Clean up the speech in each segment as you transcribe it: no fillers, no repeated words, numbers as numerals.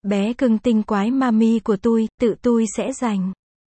Bé cưng tinh quái mami của tự tôi sẽ giành.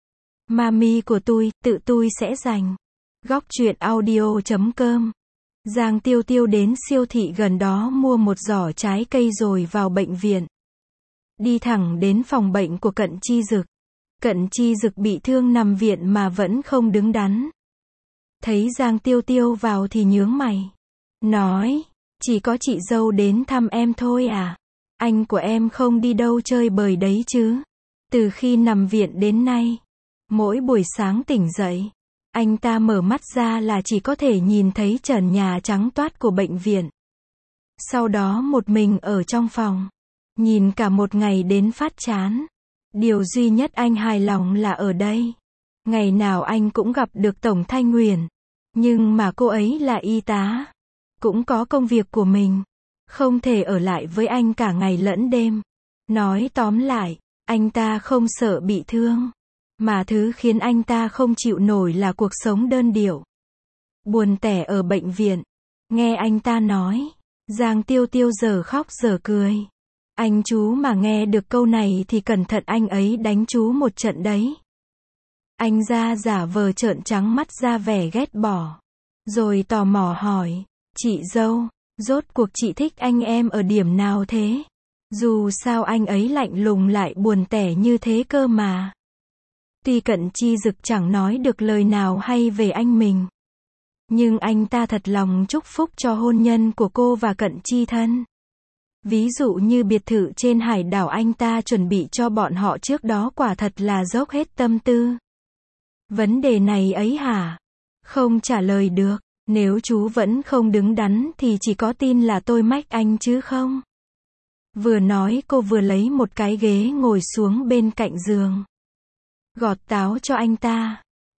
Mami của tự tôi sẽ giành. Góc truyện audio.com. Giang Tiêu Tiêu đến siêu thị gần đó mua một giỏ trái cây rồi vào bệnh viện. Đi thẳng đến phòng bệnh của Cận Chi Dực. Cận Chi Dực bị thương nằm viện mà vẫn không đứng đắn. Thấy Giang Tiêu Tiêu vào thì nhướng mày. Nói, chỉ có chị dâu đến thăm em thôi à? Anh của em không đi đâu chơi bời đấy chứ? Từ khi nằm viện đến nay, mỗi buổi sáng tỉnh dậy, anh ta mở mắt ra là chỉ có thể nhìn thấy trần nhà trắng toát của bệnh viện. Sau đó một mình ở trong phòng, nhìn cả một ngày đến phát chán. Điều duy nhất anh hài lòng là ở đây. Ngày nào anh cũng gặp được Tổng Thanh Nguyền. Nhưng mà cô ấy là y tá, cũng có công việc của mình, không thể ở lại với anh cả ngày lẫn đêm. Nói tóm lại, anh ta không sợ bị thương, mà thứ khiến anh ta không chịu nổi là cuộc sống đơn điệu, buồn tẻ ở bệnh viện. Nghe anh ta nói, Giang Tiêu Tiêu giờ khóc giờ cười. Anh chú mà nghe được câu này thì cẩn thận anh ấy đánh chú một trận đấy. Anh ra giả vờ trợn trắng mắt ra vẻ ghét bỏ, rồi tò mò hỏi, chị dâu, rốt cuộc chị thích anh em ở điểm nào thế? Dù sao anh ấy lạnh lùng lại buồn tẻ như thế cơ mà. Tuy Cận Chi Dực chẳng nói được lời nào hay về anh mình, nhưng anh ta thật lòng chúc phúc cho hôn nhân của cô và Cận Chi Thân. Ví dụ như biệt thự trên hải đảo anh ta chuẩn bị cho bọn họ trước đó quả thật là dốc hết tâm tư. Vấn đề này ấy hả? Không trả lời được. Nếu chú vẫn không đứng đắn thì chỉ có tin là tôi mách anh chứ không. Vừa nói cô vừa lấy một cái ghế ngồi xuống bên cạnh giường, gọt táo cho anh ta.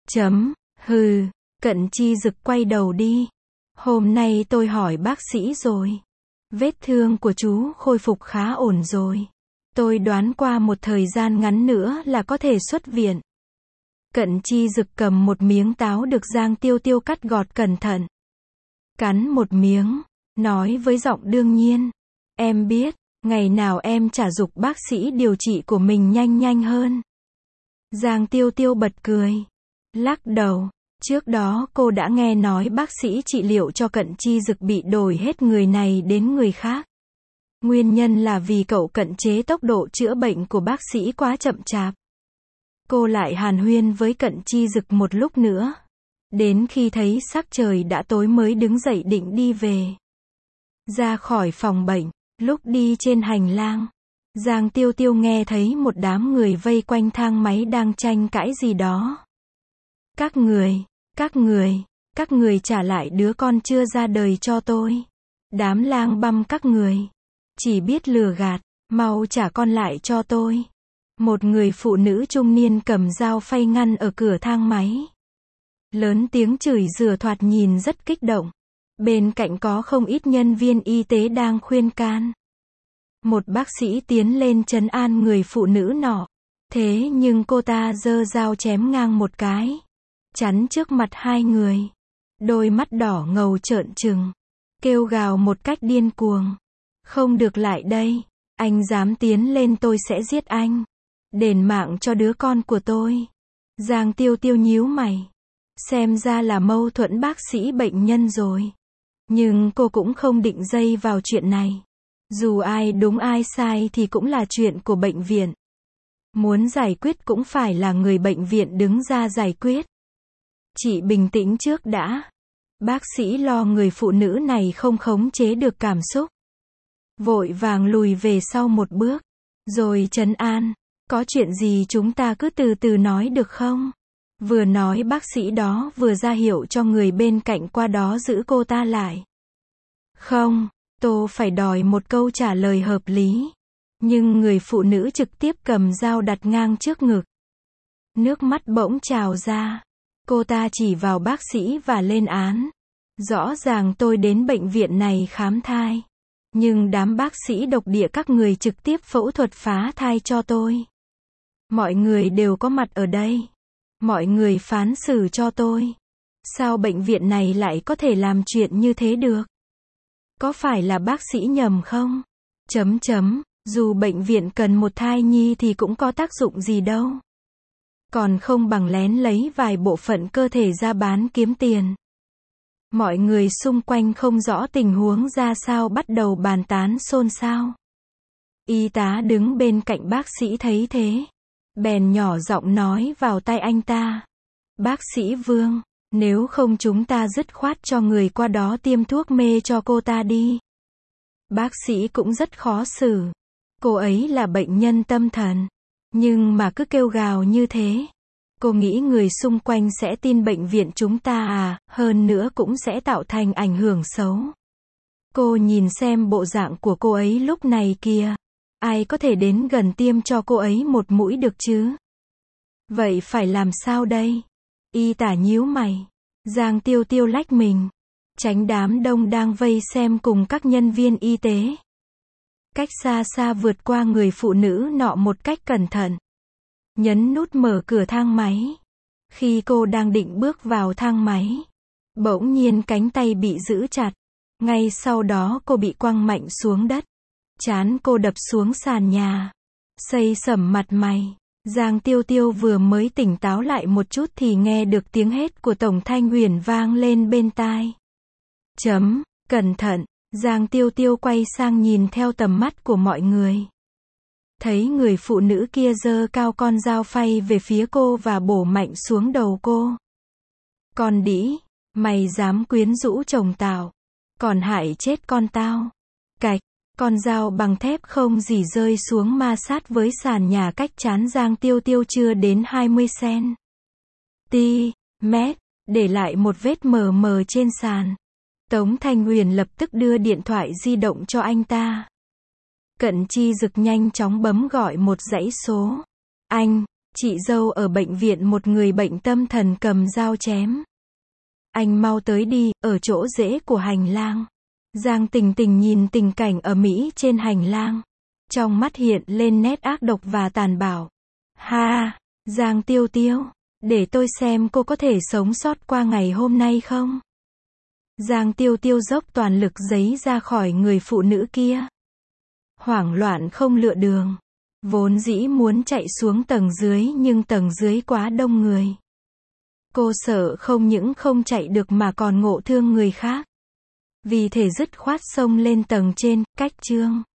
Hừ. Cận Chi Dực quay đầu đi. Hôm nay tôi hỏi bác sĩ rồi. Vết thương của chú khôi phục khá ổn rồi. Tôi đoán qua một thời gian ngắn nữa là có thể xuất viện. Cận Chi Dực cầm một miếng táo được Giang Tiêu Tiêu cắt gọt cẩn thận. Cắn một miếng, nói với giọng đương nhiên. Em biết, ngày nào em chả giục bác sĩ điều trị của mình nhanh hơn. Giang Tiêu Tiêu bật cười. Lắc đầu. Trước đó cô đã nghe nói bác sĩ trị liệu cho Cận Chi Dực bị đổi hết người này đến người khác. Nguyên nhân là vì cậu cận chế tốc độ chữa bệnh của bác sĩ quá chậm chạp. Cô lại hàn huyên với Cận Chi Dực một lúc nữa. Đến khi thấy sắc trời đã tối mới đứng dậy định đi về. Ra khỏi phòng bệnh, lúc đi trên hành lang, Giang Tiêu Tiêu nghe thấy một đám người vây quanh thang máy đang tranh cãi gì đó. Các người trả lại đứa con chưa ra đời cho tôi. Đám lang băm các người. Chỉ biết lừa gạt, mau trả con lại cho tôi. Một người phụ nữ trung niên cầm dao phay ngăn ở cửa thang máy. Lớn tiếng chửi rủa thoạt nhìn rất kích động. Bên cạnh có không ít nhân viên y tế đang khuyên can. Một bác sĩ tiến lên trấn an người phụ nữ nọ. Thế nhưng cô ta giơ dao chém ngang một cái, chắn trước mặt hai người. Đôi mắt đỏ ngầu trợn trừng, kêu gào một cách điên cuồng. Không được lại đây, anh dám tiến lên tôi sẽ giết anh. Đền mạng cho đứa con của tôi. Giang Tiêu Tiêu nhíu mày. Xem ra là mâu thuẫn bác sĩ bệnh nhân rồi. Nhưng cô cũng không định dây vào chuyện này. Dù ai đúng ai sai thì cũng là chuyện của bệnh viện. Muốn giải quyết cũng phải là người bệnh viện đứng ra giải quyết. Chị bình tĩnh trước đã. Bác sĩ lo người phụ nữ này không khống chế được cảm xúc. Vội vàng lùi về sau một bước. Rồi trấn an. Có chuyện gì chúng ta cứ từ từ nói được không? Vừa nói bác sĩ đó vừa ra hiệu cho người bên cạnh qua đó giữ cô ta lại. Không, tôi phải đòi một câu trả lời hợp lý. Nhưng người phụ nữ trực tiếp cầm dao đặt ngang trước ngực. Nước mắt bỗng trào ra. Cô ta chỉ vào bác sĩ và lên án. Rõ ràng tôi đến bệnh viện này khám thai. Nhưng đám bác sĩ độc địa các người trực tiếp phẫu thuật phá thai cho tôi. Mọi người đều có mặt ở đây. Mọi người phán xử cho tôi. Sao bệnh viện này lại có thể làm chuyện như thế được? Có phải là bác sĩ nhầm không? Dù bệnh viện cần một thai nhi thì cũng có tác dụng gì đâu. Còn không bằng lén lấy vài bộ phận cơ thể ra bán kiếm tiền. Mọi người xung quanh không rõ tình huống ra sao bắt đầu bàn tán xôn xao. Y tá đứng bên cạnh bác sĩ thấy thế, bèn nhỏ giọng nói vào tai anh ta. Bác sĩ Vương, nếu không chúng ta dứt khoát cho người qua đó tiêm thuốc mê cho cô ta đi. Bác sĩ cũng rất khó xử. Cô ấy là bệnh nhân tâm thần. Nhưng mà cứ kêu gào như thế. Cô nghĩ người xung quanh sẽ tin bệnh viện chúng ta à, hơn nữa cũng sẽ tạo thành ảnh hưởng xấu. Cô nhìn xem bộ dạng của cô ấy lúc này kìa. Ai có thể đến gần tiêm cho cô ấy một mũi được chứ? Vậy phải làm sao đây? Y tá nhíu mày. Giang Tiêu Tiêu lách mình, tránh đám đông đang vây xem cùng các nhân viên y tế. Cách xa xa vượt qua người phụ nữ nọ một cách cẩn thận. Nhấn nút mở cửa thang máy. Khi cô đang định bước vào thang máy, bỗng nhiên cánh tay bị giữ chặt. Ngay sau đó cô bị quăng mạnh xuống đất. Trán cô đập xuống sàn nhà. Xây sẩm mặt mày. Giang Tiêu Tiêu vừa mới tỉnh táo lại một chút thì nghe được tiếng hét của Tổng Thanh Huyền vang lên bên tai. Cẩn thận. Giang Tiêu Tiêu quay sang nhìn theo tầm mắt của mọi người. Thấy người phụ nữ kia giơ cao con dao phay về phía cô và bổ mạnh xuống đầu cô. Con đĩ, mày dám quyến rũ chồng tao, còn hại chết con tao. Cạch, con dao bằng thép không gì rơi xuống ma sát với sàn nhà cách trán Giang Tiêu Tiêu chưa đến 20 cm, để lại một vết mờ mờ trên sàn. Tống Thanh Huyền lập tức đưa điện thoại di động cho anh ta. Cận Chi Dực nhanh chóng bấm gọi một dãy số. Anh, chị dâu ở bệnh viện một người bệnh tâm thần cầm dao chém. Anh mau tới đi, ở chỗ rễ của hành lang. Giang Tình Tình nhìn tình cảnh ở Mỹ trên hành lang. Trong mắt hiện lên nét ác độc và tàn bạo. Ha, Giang Tiêu Tiêu, để tôi xem cô có thể sống sót qua ngày hôm nay không? Giang Tiêu Tiêu dốc toàn lực giấy ra khỏi người phụ nữ kia. Hoảng loạn không lựa đường. Vốn dĩ muốn chạy xuống tầng dưới nhưng tầng dưới quá đông người. Cô sợ không những không chạy được mà còn ngộ thương người khác. Vì thể dứt khoát xông lên tầng trên, cách Trương